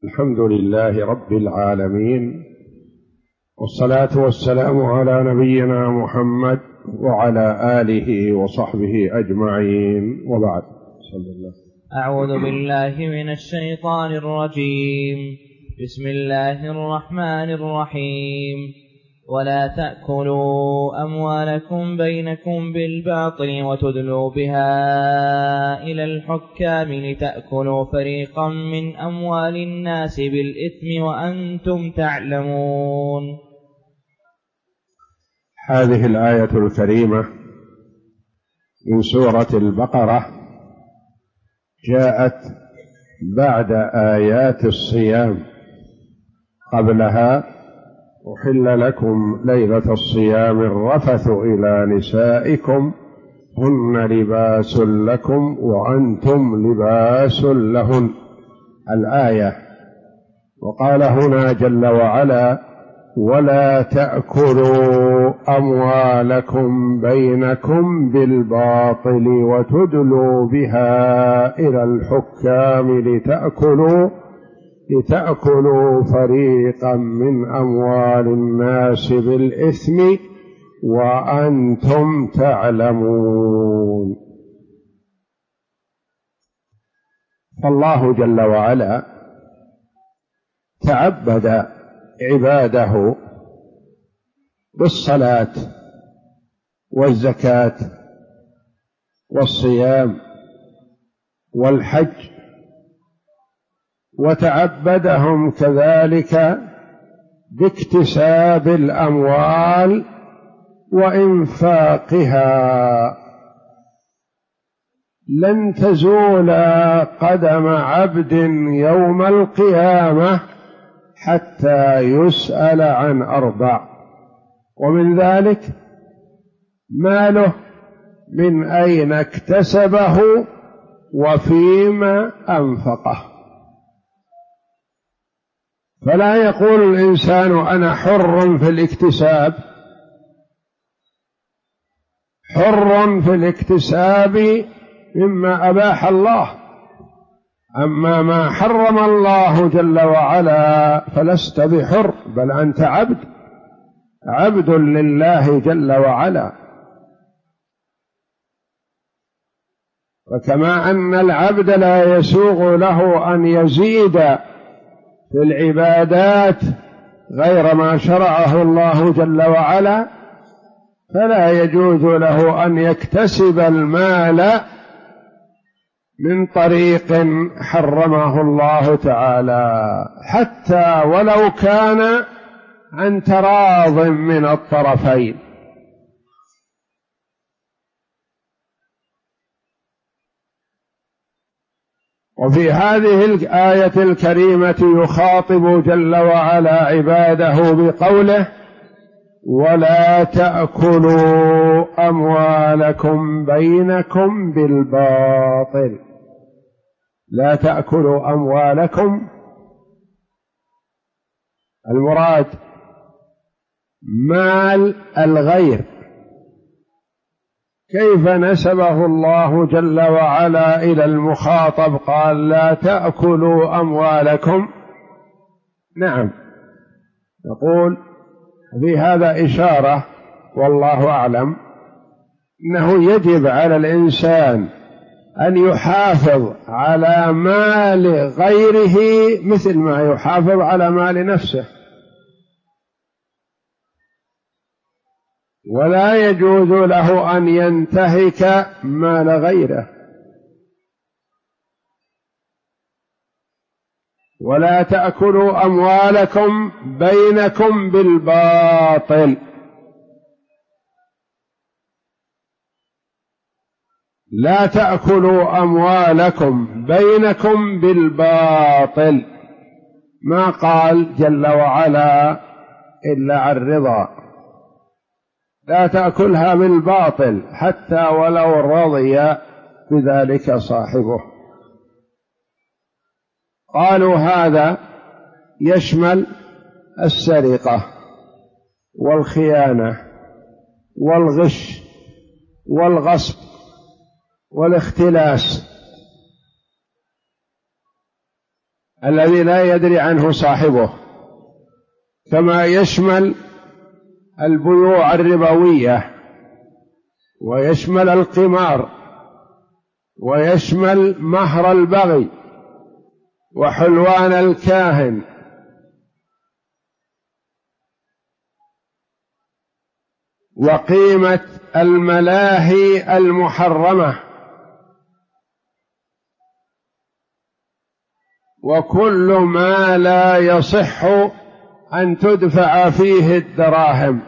الحمد لله رب العالمين، والصلاة والسلام على نبينا محمد وعلى آله وصحبه أجمعين، وبعد. أعوذ بالله من الشيطان الرجيم. بسم الله الرحمن الرحيم. ولا تأكلوا أموالكم بينكم بالباطل وتدلوا بها إلى الحكام لتأكلوا فريقا من أموال الناس بالإثم وأنتم تعلمون. هذه الآية الكريمة من سورة البقرة جاءت بعد آيات الصيام. قبلها: أحل لكم ليلة الصيام الرفث إلى نسائكم هن لباس لكم وأنتم لباس لهن، الآية. وقال هنا جل وعلا: ولا تأكلوا أموالكم بينكم بالباطل وتدلوا بها إلى الحكام لتأكلوا فريقا من أموال الناس بالإثم وأنتم تعلمون. فالله جل وعلا تعبد عباده بالصلاة والزكاة والصيام والحج، وتعبدهم كذلك باكتساب الأموال وإنفاقها. لن تزول قدم عبد يوم القيامة حتى يسأل عن 4، ومن ذلك ماله من أين اكتسبه وفيما أنفقه. فلا يقول الإنسان أنا حر في الاكتساب، حر في الاكتساب مما أباح الله، أما ما حرم الله جل وعلا فلست بحر، بل أنت عبد لله جل وعلا. وكما أن العبد لا يسوغ له أن يزيد في العبادات غير ما شرعه الله جل وعلا، فلا يجوز له أن يكتسب المال من طريق حرمه الله تعالى، حتى ولو كان عن تراض من الطرفين. وفي هذه الآية الكريمة يخاطب جل وعلا عباده بقوله: ولا تأكلوا أموالكم بينكم بالباطل. لا تأكلوا أموالكم، المراد مال الغير. كيف نسبه الله جل وعلا إلى المخاطب؟ قال: لا تأكلوا أموالكم. نعم، نقول في هذا إشارة، والله أعلم، أنه يجب على الإنسان أن يحافظ على مال غيره مثل ما يحافظ على مال نفسه، ولا يجوز له أن ينتهك مال غيره. ولا تأكلوا أموالكم بينكم بالباطل. لا تأكلوا أموالكم بينكم بالباطل، ما قال جل وعلا إلا عن رضا. لا تأكلها بالباطل حتى ولو رضي بذلك صاحبه. قالوا هذا يشمل السرقة والخيانة والغش والغصب والاختلاس. الذي لا يدري عنه صاحبه، كما يشمل البيوع الربوية، ويشمل القمار، ويشمل مهر البغي وحلوان الكاهن، وقيمة الملاهي المحرمة، وكل ما لا يصح أن تدفع فيه الدراهم،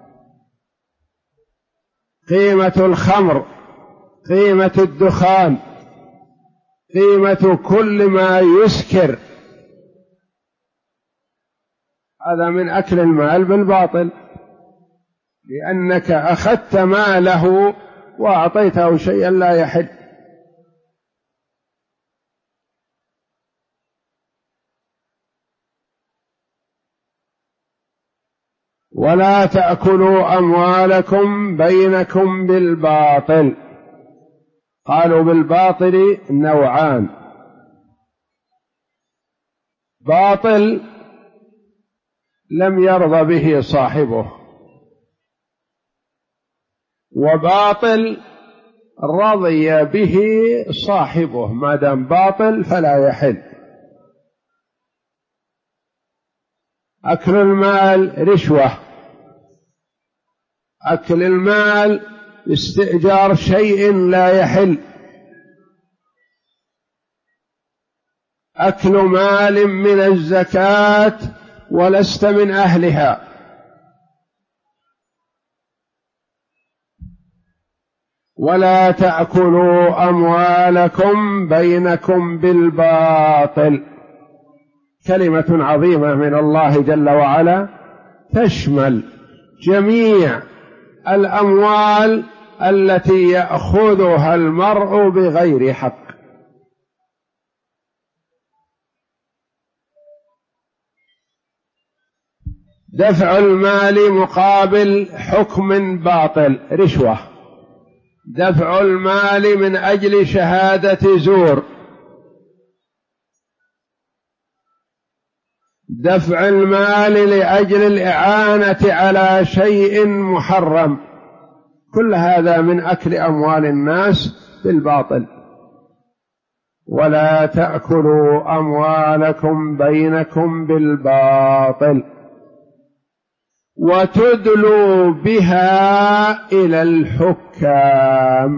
قيمة الخمر، قيمة الدخان، قيمة كل ما يسكر، هذا من أكل المال بالباطل، لأنك أخذت ماله وأعطيته شيئا لا يحل. ولا تأكلوا أموالكم بينكم بالباطل. قالوا بالباطل نوعان: باطل لم يرضى به صاحبه، وباطل رضي به صاحبه، ما دام باطل فلا يحل. أكل المال رشوة، أكل المال استئجار شيء لا يحل، أكل مال من الزكاة ولست من أهلها، ولا تأكلوا أموالكم بينكم بالباطل. كلمة عظيمة من الله جل وعلا تشمل جميع الأموال التي يأخذها المرء بغير حق. دفع المال مقابل حكم باطل رشوة، دفع المال من أجل شهادة زور، دفع المال لأجل الإعانة على شيء محرم، كل هذا من أكل أموال الناس بالباطل. ولا تأكلوا أموالكم بينكم بالباطل وتدلوا بها إلى الحكام.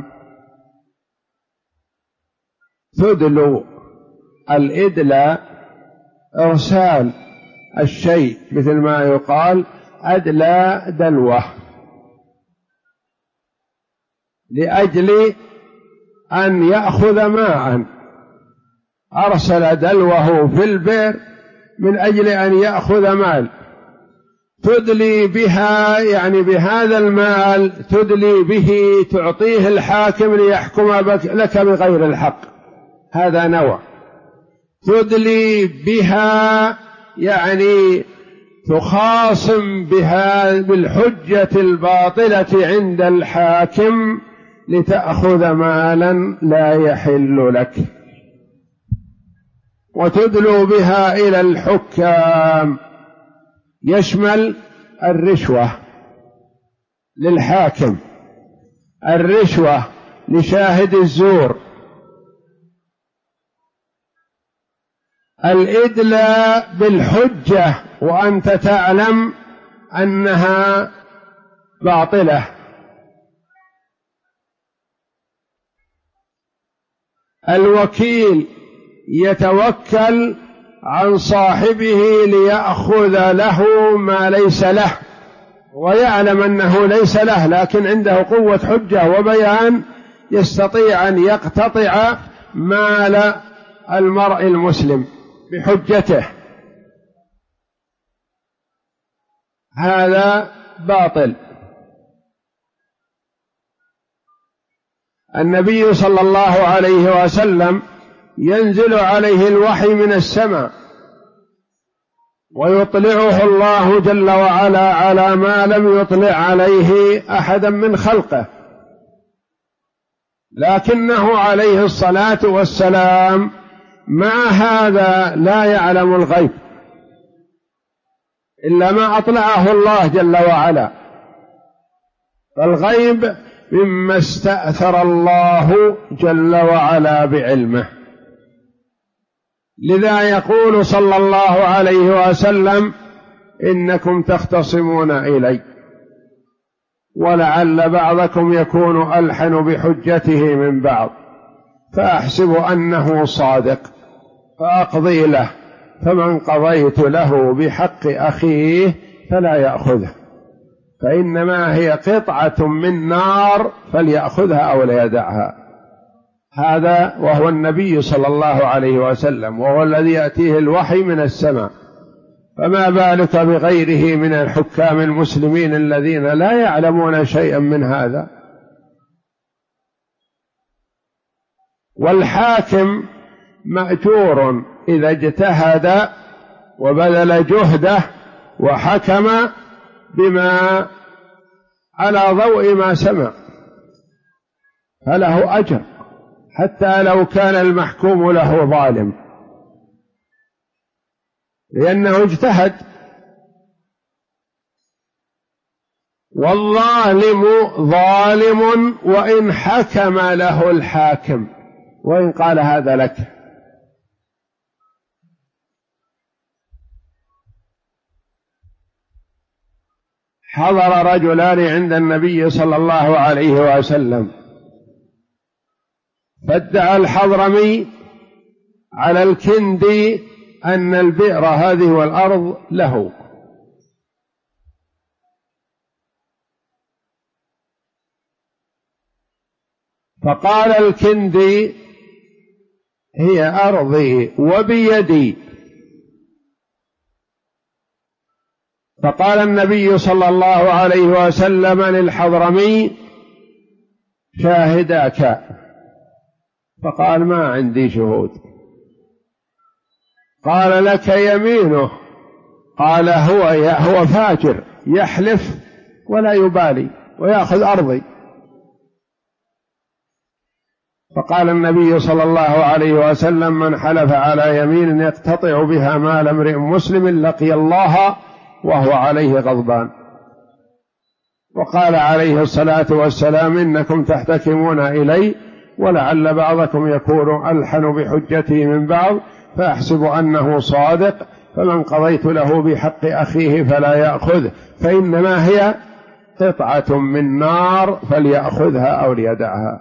تدلوا، الإدلاء إرسال الشيء، مثل ما يقال أدلى دلوه، لأجل أن يأخذ ماء، أرسل دلوه في البئر من أجل أن يأخذ مال. تدلي بها يعني بهذا المال، تدلي به تعطيه الحاكم ليحكم لك بغير الحق، هذا نوع. تدلي بها يعني تخاصم بها بالحجة الباطلة عند الحاكم لتأخذ مالا لا يحل لك. وتدلو بها إلى الحكام يشمل الرشوة للحاكم، الرشوة لشاهد الزور، الإدلاء بالحجة وأنت تعلم أنها باطلة، الوكيل يتوكل عن صاحبه ليأخذ له ما ليس له ويعلم أنه ليس له، لكن عنده قوة حجة وبيان يستطيع أن يقتطع مال المرء المسلم بحجته، هذا باطل. النبي صلى الله عليه وسلم ينزل عليه الوحي من السماء ويطلعه الله جل وعلا على ما لم يطلع عليه أحدا من خلقه، لكنه عليه الصلاة والسلام مع هذا لا يعلم الغيب إلا ما أطلعه الله جل وعلا، فالغيب مما استأثر الله جل وعلا بعلمه. لذا يقول صلى الله عليه وسلم: إنكم تختصمون إلي ولعل بعضكم يكون ألحن بحجته من بعض، فأحسب أنه صادق فأقضي له، فمن قضيت له بحق أخيه فلا يأخذه، فإنما هي قطعة من نار فليأخذها أو ليدعها. هذا وهو النبي صلى الله عليه وسلم، وهو الذي يأتيه الوحي من السماء، فما بالك بغيره من الحكام المسلمين الذين لا يعلمون شيئا من هذا. والحاكم مأجور إذا اجتهد وبذل جهده وحكم بما على ضوء ما سمع، فله أجر حتى لو كان المحكوم له ظالم، لأنه اجتهد. والظالم ظالم وإن حكم له الحاكم، وإن قال هذا لك. حضر رجلان عند النبي صلى الله عليه وسلم، فادعى الحضرمي على الكندي أن البئر هذه والأرض له، فقال الكندي: هي أرضي وبيدي. فقال النبي صلى الله عليه وسلم للحضرمي: شاهداك. فقال: ما عندي شهود. قال: لك يمينه. قال: هو فاجر يحلف ولا يبالي ويأخذ أرضي. فقال النبي صلى الله عليه وسلم: من حلف على يمين يقتطع بها مال امرئ مسلم لقي الله وهو عليه غضبان. وقال عليه الصلاة والسلام: إنكم تحتكمون إلي ولعل بعضكم يكون ألحن بحجته من بعض، فأحسب أنه صادق، فمن قضيت له بحق أخيه فلا يأخذه، فإنما هي قطعة من نار فليأخذها أو ليدعها.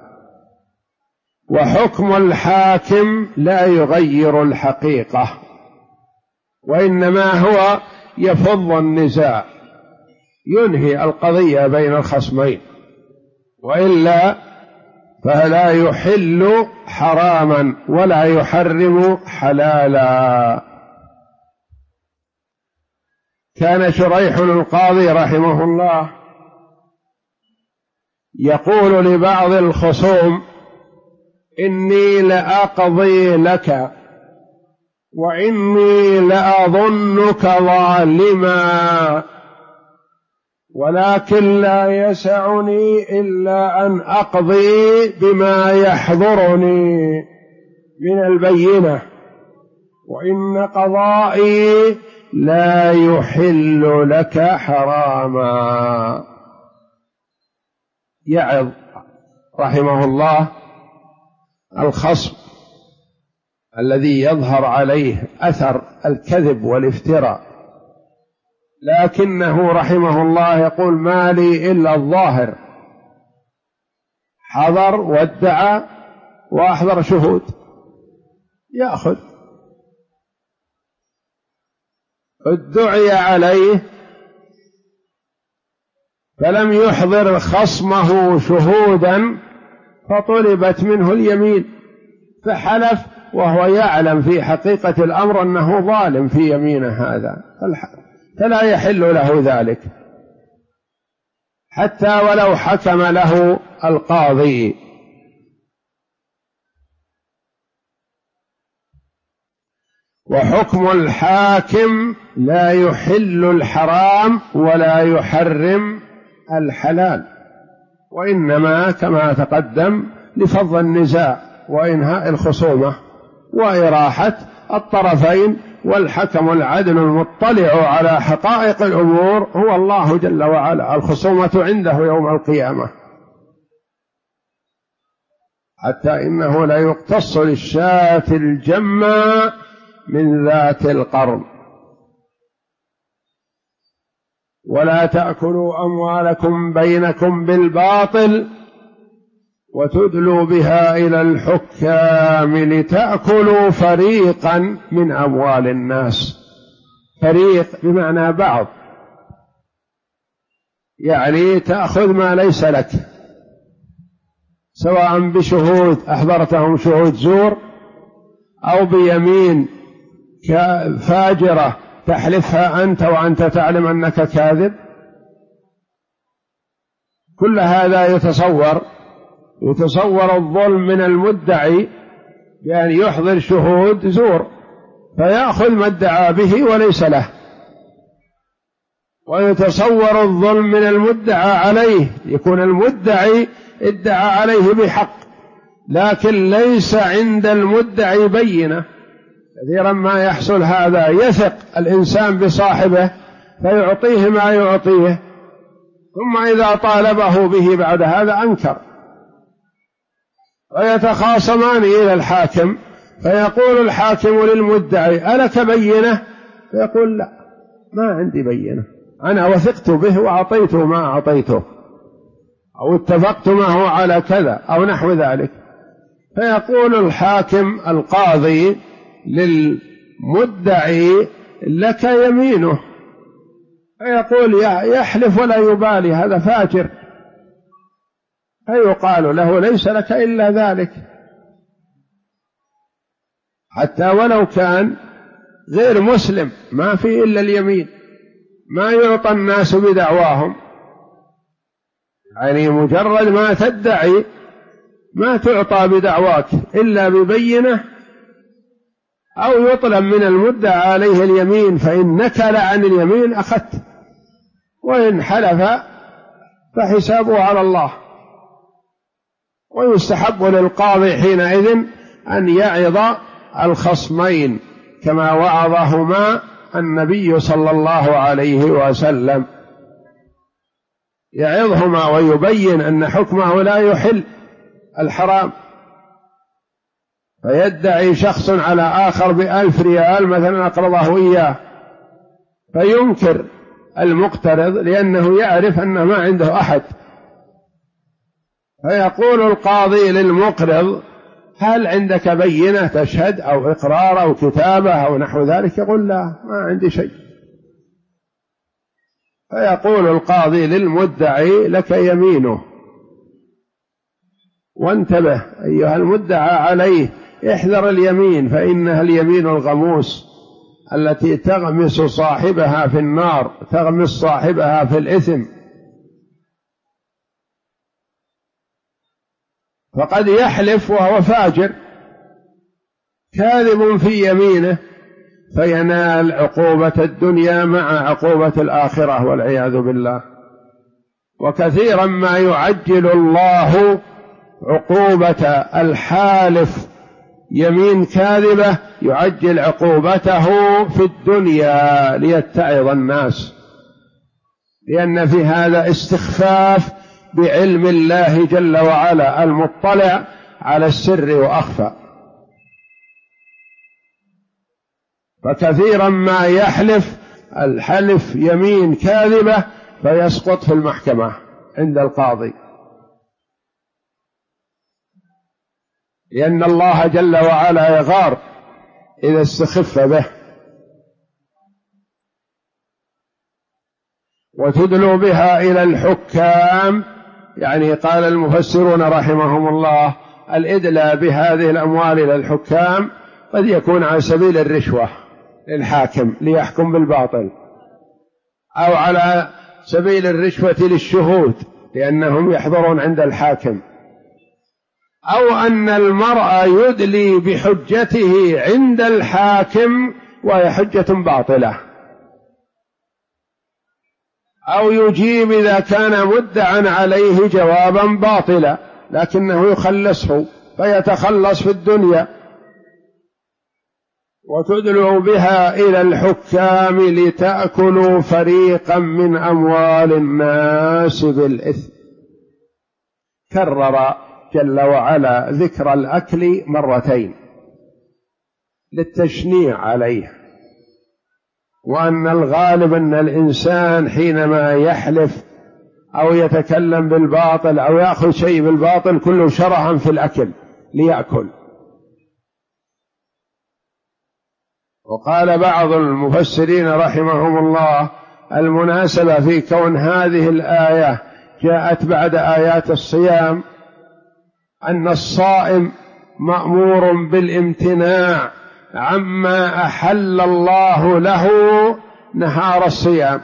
وحكم الحاكم لا يغير الحقيقة، وإنما هو يفض النزاع، ينهي القضية بين الخصمين، وإلا فلا يحل حراما ولا يحرم حلالا. كان شريح القاضي رحمه الله يقول لبعض الخصوم: إني لأقضي لك وإني لأظنك ظالما، ولكن لا يسعني إلا أن أقضي بما يحضرني من البينة، وإن قضائي لا يحل لك حراما. يعظ رحمه الله الخصم الذي يظهر عليه أثر الكذب والافتراء، لكنه رحمه الله يقول: ما لي إلا الظاهر، حضر وادعى وأحضر شهود، يأخذ. ادعي عليه فلم يحضر خصمه شهودا فطلبت منه اليمين، فحلف وهو يعلم في حقيقة الأمر أنه ظالم في يمينه هذا، فلا يحل له ذلك حتى ولو حكم له القاضي. وحكم الحاكم لا يحل الحرام ولا يحرم الحلال، وإنما كما تقدم لفض النزاع وإنهاء الخصومة وإراحة الطرفين، والحكم العدل المطلع على حقائق الأمور هو الله جل وعلا، الخصومة عنده يوم القيامة. حتى إنه لا يقتص للشاة الجمة من ذات القرن. ولا تأكلوا أموالكم بينكم بالباطل وتدلوا بها إلى الحكام لتأكلوا فريقا من أموال الناس. فريق بمعنى بعض، يعني تأخذ ما ليس لك، سواء بشهود أحضرتهم شهود زور أو بيمين فاجرة تحلفها أنت وأنت تعلم أنك كاذب. كل هذا يتصور الظلم من المدعي بأن يحضر شهود زور فيأخذ ما ادعى به وليس له، ويتصور الظلم من المدعى عليه، يكون المدعي ادعى عليه بحق لكن ليس عند المدعي بينة. كثيرا ما يحصل هذا، يثق الإنسان بصاحبه فيعطيه ما يعطيه، ثم إذا طالبه به بعد هذا أنكر، ويتخاصمان إلى الحاكم فيقول الحاكم للمدعي ألك بينة؟ فيقول لا، ما عندي بينة، أنا وثقت به وأعطيته ما أعطيته، أو اتفقت معه على كذا أو نحو ذلك. فيقول الحاكم القاضي للمدعي لك يمينه، فيقول يحلف ولا يبالي، هذا فاجر، فيقال له ليس لك إلا ذلك. حتى ولو كان غير مسلم ما في إلا اليمين، ما يعطى الناس بدعواهم، يعني مجرد ما تدعي ما تعطى بدعواك إلا ببينة، أو يطلب من المدعى عليه اليمين، فإن نكل عن اليمين أخذت، وإن حلف فحسابه على الله. ويستحب للقاضي حينئذ أن يعظ الخصمين كما وعظهما النبي صلى الله عليه وسلم، يعظهما ويبين أن حكمه لا يحل الحرام. فيدعي شخص على آخر ب1000 ريال مثلا أقرضه إياه، فينكر المقترض لأنه يعرف أن ما عنده أحد، فيقول القاضي للمقرض هل عندك بينة تشهد أو إقرار أو كتابة أو نحو ذلك؟ يقول لا، ما عندي شيء. فيقول القاضي للمدعي لك يمينه. وانتبه أيها المدعى عليه، احذر اليمين، فإنها اليمين الغموس التي تغمس صاحبها في النار، تغمس صاحبها في الإثم. فقد يحلف وهو فاجر كاذب في يمينه فينال عقوبة الدنيا مع عقوبة الآخرة والعياذ بالله. وكثيرا ما يعجل الله عقوبة الحالف يمين كاذبة، يعجل عقوبته في الدنيا ليتعظ الناس، لأن في هذا استخفاف بعلم الله جل وعلا المطلع على السر وأخفى. فكثيرا ما يحلف الحلف يمين كاذبة فيسقط في المحكمة عند القاضي، لأن الله جل وعلا يغار إذا استخف به. وتدلوا بها إلى الحكام، يعني قال المفسرون رحمهم الله الإدلاء بهذه الأموال إلى الحكام قد يكون على سبيل الرشوة للحاكم ليحكم بالباطل، أو على سبيل الرشوة للشهود لأنهم يحضرون عند الحاكم، أو أن المرء يدلي بحجته عند الحاكم وهي حجة باطلة، أو يجيب إذا كان مدعا عليه جوابا باطلا لكنه يخلصه فيتخلص في الدنيا. وتدلوا بها إلى الحكام لتأكلوا فريقا من أموال الناس بالإثم. كرر جل وعلا ذكر الأكل مرتين للتشنيع عليه، وأن الغالب أن الإنسان حينما يحلف أو يتكلم بالباطل أو يأخذ شيء بالباطل كله شرعا في الأكل ليأكل. وقال بعض المفسرين رحمهم الله المناسبة في كون هذه الآية جاءت بعد آيات الصيام أن الصائم مأمور بالامتناع عما أحل الله له نهار الصيام،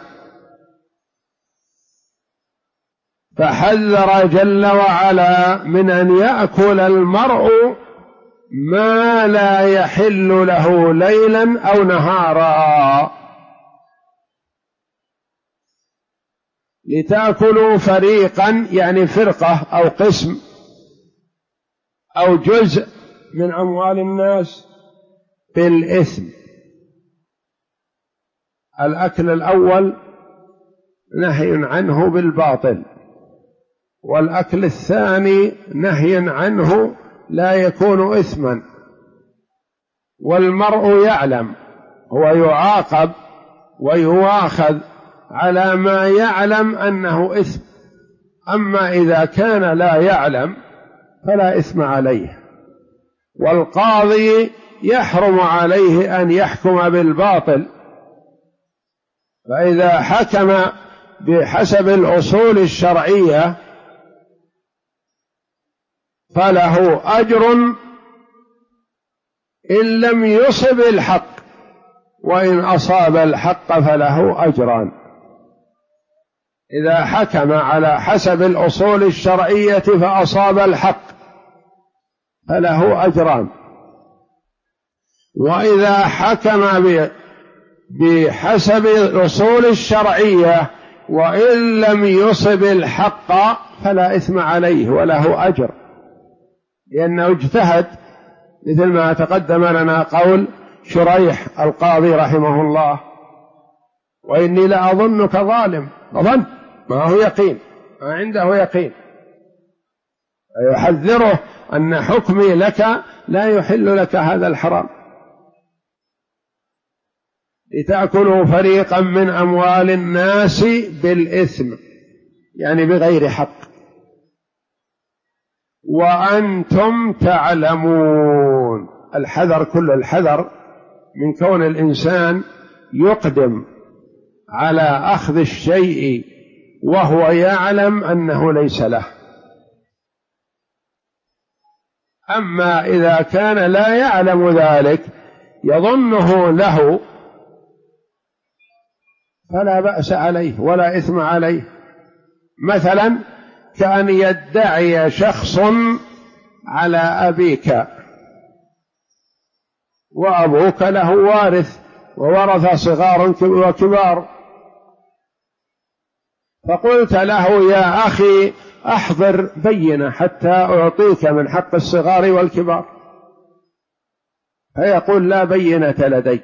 فحذر جل وعلا من أن يأكل المرء ما لا يحل له ليلا أو نهارا. لتأكلوا فريقا يعني فرقة أو قسم أو جزء من أموال الناس بالإثم. الأكل الأول نهي عنه بالباطل، والأكل الثاني نهي عنه لا يكون إثما، والمرء يعلم هو يعاقب ويواخذ على ما يعلم أنه إثم. أما إذا كان لا يعلم فلا إثم عليه، والقاضي يحرم عليه أن يحكم بالباطل، فإذا حكم بحسب الأصول الشرعية فله أجر إن لم يصب الحق، وإن أصاب الحق فله أجران. إذا حكم على حسب الأصول الشرعية فأصاب الحق فله أجران، وإذا حكم بحسب الأصول الشرعية وإن لم يصب الحق فلا إثم عليه وله أجر، لأنه اجتهد، مثل ما تقدم لنا قول شريح القاضي رحمه الله: وإني لأظنك ظالم. ظن ما هو يقين، ما عنده يقين، يحذره أن حكمي لك لا يحل لك هذا الحرام. لتأكلوا فريقا من أموال الناس بالإثم يعني بغير حق وأنتم تعلمون. الحذر، كل الحذر من كون الإنسان يقدم على أخذ الشيء وهو يعلم أنه ليس له. أما إذا كان لا يعلم ذلك يظنه له فلا بأس عليه ولا إثم عليه. مثلا كأن يدعي شخص على أبيك وأبوك له وارث وورث صغار وكبار، فقلت له: يا أخي أحضر بينة حتى أعطيك من حق الصغار والكبار، فيقول: لا بينة لدي.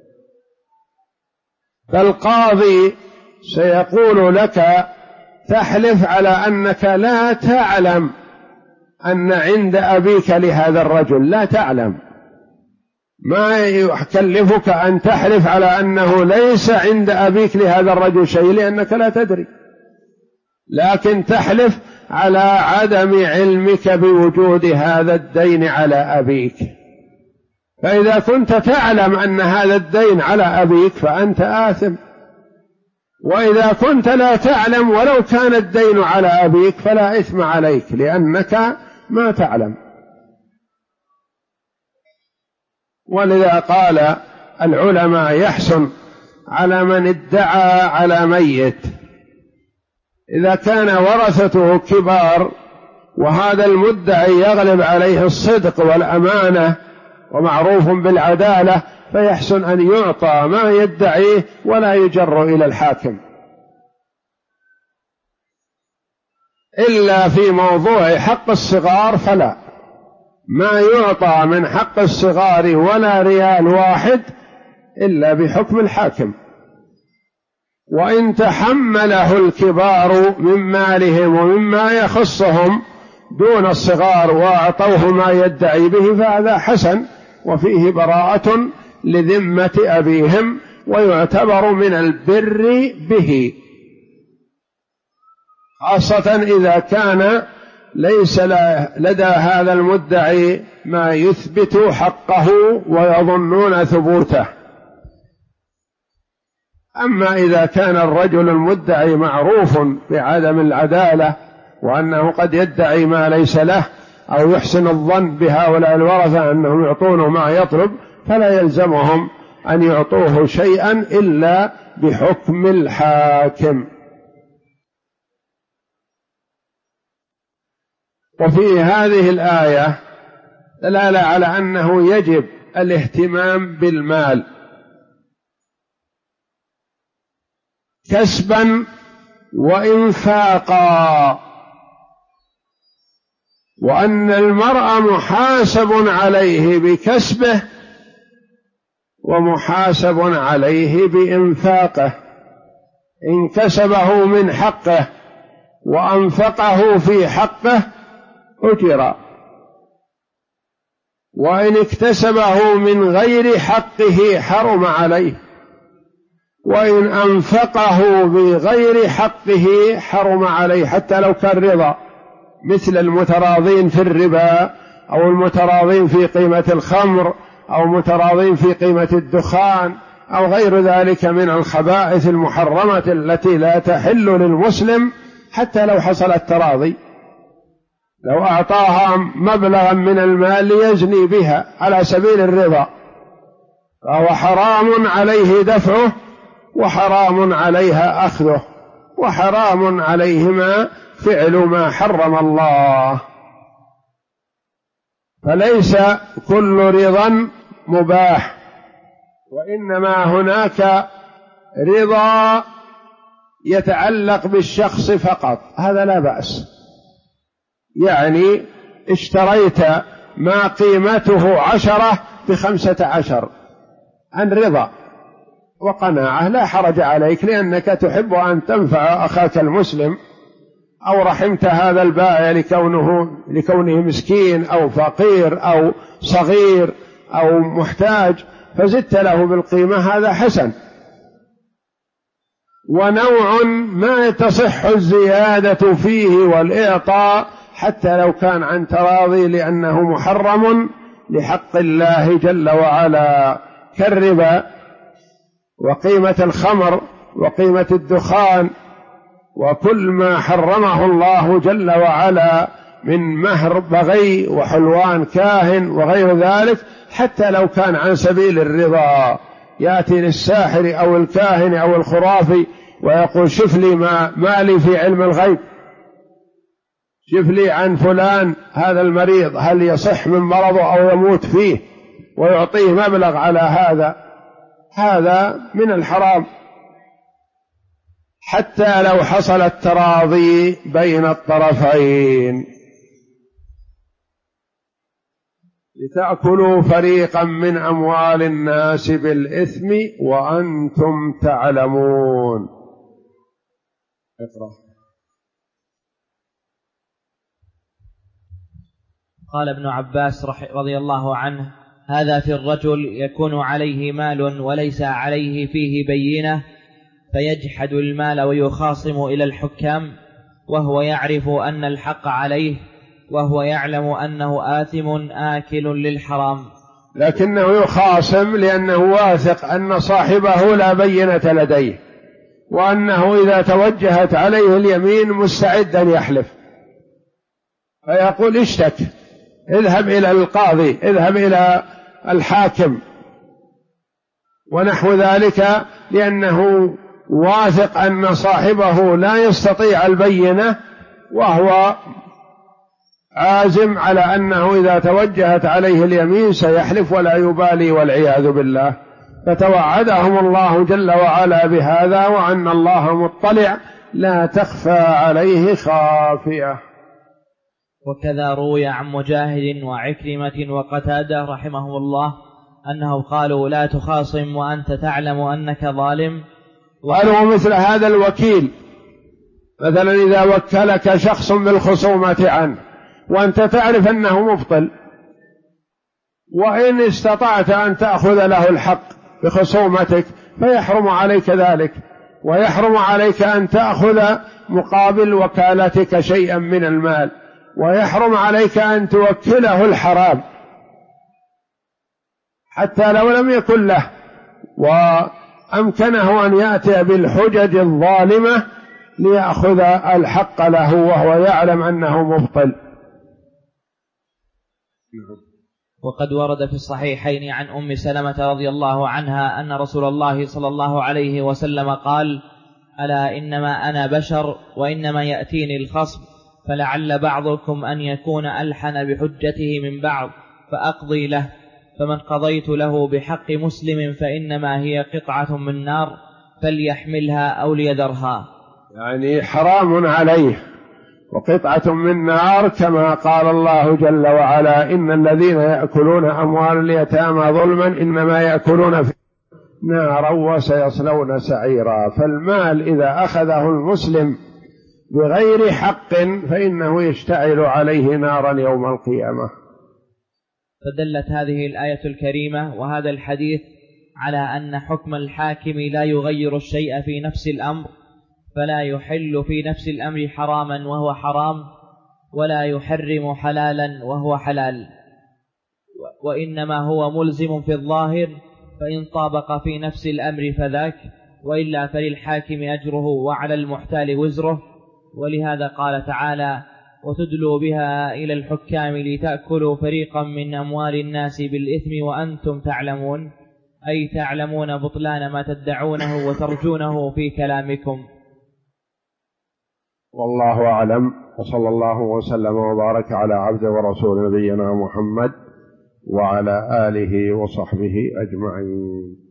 فالقاضي سيقول لك: تحلف على أنك لا تعلم أن عند أبيك لهذا الرجل، لا تعلم، ما يكلفك أن تحلف على أنه ليس عند أبيك لهذا الرجل شيء لأنك لا تدري، لكن تحلف على عدم علمك بوجود هذا الدين على أبيك. فإذا كنت تعلم أن هذا الدين على أبيك فأنت آثم، وإذا كنت لا تعلم ولو كان الدين على أبيك فلا إثم عليك لأنك ما تعلم. ولذا قال العلماء: يحسن على من ادعى على ميت إذا كان ورثته كبار وهذا المدعي يغلب عليه الصدق والأمانة ومعروف بالعدالة، فيحسن أن يعطى ما يدعيه ولا يجر إلى الحاكم، إلا في موضوع حق الصغار فلا، ما يعطى من حق الصغار ولا ريال واحد إلا بحكم الحاكم، وإن تحمله الكبار من مالهم ومما يخصهم دون الصغار وأعطوه ما يدعي به فهذا حسن، وفيه براءة لذمة أبيهم ويعتبر من البر به، خاصة إذا كان ليس لدى هذا المدعي ما يثبت حقه ويظنون ثبوته. أما إذا كان الرجل المدعي معروف بعدم العدالة وأنه قد يدعي ما ليس له أو يحسن الظن بهؤلاء الورثة أنهم يعطونه ما يطلب، فلا يلزمهم أن يعطوه شيئا إلا بحكم الحاكم. وفي هذه الآية دلالة على أنه يجب الاهتمام بالمال كسبا وإنفاقا، وأن المرء محاسب عليه بكسبه ومحاسب عليه بإنفاقه، إن كسبه من حقه وأنفقه في حقه أجر، وإن اكتسبه من غير حقه حرم عليه، وإن أنفقه بغير حقه حرم عليه حتى لو كان رضا، مثل المتراضين في الربا أو المتراضين في قيمة الخمر أو متراضين في قيمة الدخان أو غير ذلك من الخبائث المحرمة التي لا تحل للمسلم حتى لو حصل التراضي. لو أعطاها مبلغا من المال ليزني بها على سبيل الرضا فهو حرام عليه دفعه وحرام عليها أخذه، وحرام عليهما فعل ما حرم الله. فليس كل رضا مباح، وإنما هناك رضا يتعلق بالشخص فقط، هذا لا بأس. يعني اشتريت ما قيمته 10 ب15 عن رضا وقناعة لا حرج عليك، لأنك تحب أن تنفع أخاك المسلم، أو رحمت هذا البائع لكونه مسكين أو فقير أو صغير أو محتاج فزدت له بالقيمة، هذا حسن. ونوع ما تصح الزيادة فيه والإعطاء حتى لو كان عن تراضي لأنه محرم لحق الله جل وعلا، كالربا وقيمة الخمر وقيمة الدخان وكل ما حرمه الله جل وعلا من مهر بغي وحلوان كاهن وغير ذلك، حتى لو كان عن سبيل الرضا. يأتي للساحر أو الكاهن أو الخرافي ويقول شف لي ما لي في علم الغيب، شف لي عن فلان هذا المريض هل يصح من مرضه أو يموت فيه، ويعطيه مبلغ على هذا من الحرام حتى لو حصل التراضي بين الطرفين. لتأكلوا فريقا من أموال الناس بالإثم وأنتم تعلمون. اقرأ. قال ابن عباس رضي الله عنه: هذا في الرجل يكون عليه مال وليس عليه فيه بينة فيجحد المال ويخاصم إلى الحكام وهو يعرف أن الحق عليه وهو يعلم أنه آثم آكل للحرام، لكنه يخاصم لأنه واثق أن صاحبه لا بينة لديه، وأنه إذا توجهت عليه اليمين مستعد أن يحلف، فيقول اشتك، اذهب إلى القاضي، اذهب إلى الحاكم ونحو ذلك، لأنه واثق أن صاحبه لا يستطيع البينة، وهو عازم على أنه إذا توجهت عليه اليمين سيحلف ولا يبالي والعياذ بالله. فتوعدهم الله جل وعلا بهذا، وأن الله مطلع لا تخفى عليه خافية. وكذا روي عن مجاهد وعكرمة وقتادة رحمهم الله أنه قالوا لا تخاصم وأنت تعلم أنك ظالم. قالوا مثل هذا الوكيل، مثلا إذا وكلك شخص بالخصومة عنه وأنت تعرف أنه مبطل، وإن استطعت أن تأخذ له الحق بخصومتك فيحرم عليك ذلك، ويحرم عليك أن تأخذ مقابل وكالتك شيئا من المال، ويحرم عليك أن توكله الحرام حتى لو لم يكن له، وأمكنه أن يأتي بالحجج الظالمة ليأخذ الحق له وهو يعلم أنه مبطل. وقد ورد في الصحيحين عن أم سلمة رضي الله عنها أن رسول الله صلى الله عليه وسلم قال: ألا إنما أنا بشر وإنما يأتيني الخصم، فلعل بعضكم أن يكون ألحن بحجته من بعض فأقضي له، فمن قضيت له بحق مسلم فإنما هي قطعة من نار فليحملها أو ليذرها. يعني حرام عليه وقطعة من نار، كما قال الله جل وعلا: إن الذين يأكلون أموال اليتامى ظلما إنما يأكلون في نارا وسيصلون سعيرا. فالمال إذا أخذه المسلم بغير حق فإنه يشتعل عليه نارا يوم القيامة. فدلت هذه الآية الكريمة وهذا الحديث على أن حكم الحاكم لا يغير الشيء في نفس الأمر، فلا يحل في نفس الأمر حراما وهو حرام، ولا يحرم حلالا وهو حلال، وإنما هو ملزم في الظاهر، فإن طابق في نفس الأمر فذاك، وإلا فللحاكم أجره وعلى المحتال وزره. ولهذا قال تعالى: وتدلوا بها إلى الحكام لتأكلوا فريقا من أموال الناس بالإثم وأنتم تعلمون، أي تعلمون بطلان ما تدعونه وترجونه في كلامكم. والله أعلم، وصلى الله وسلم وبارك على عبد ورسول نبينا محمد وعلى آله وصحبه أجمعين.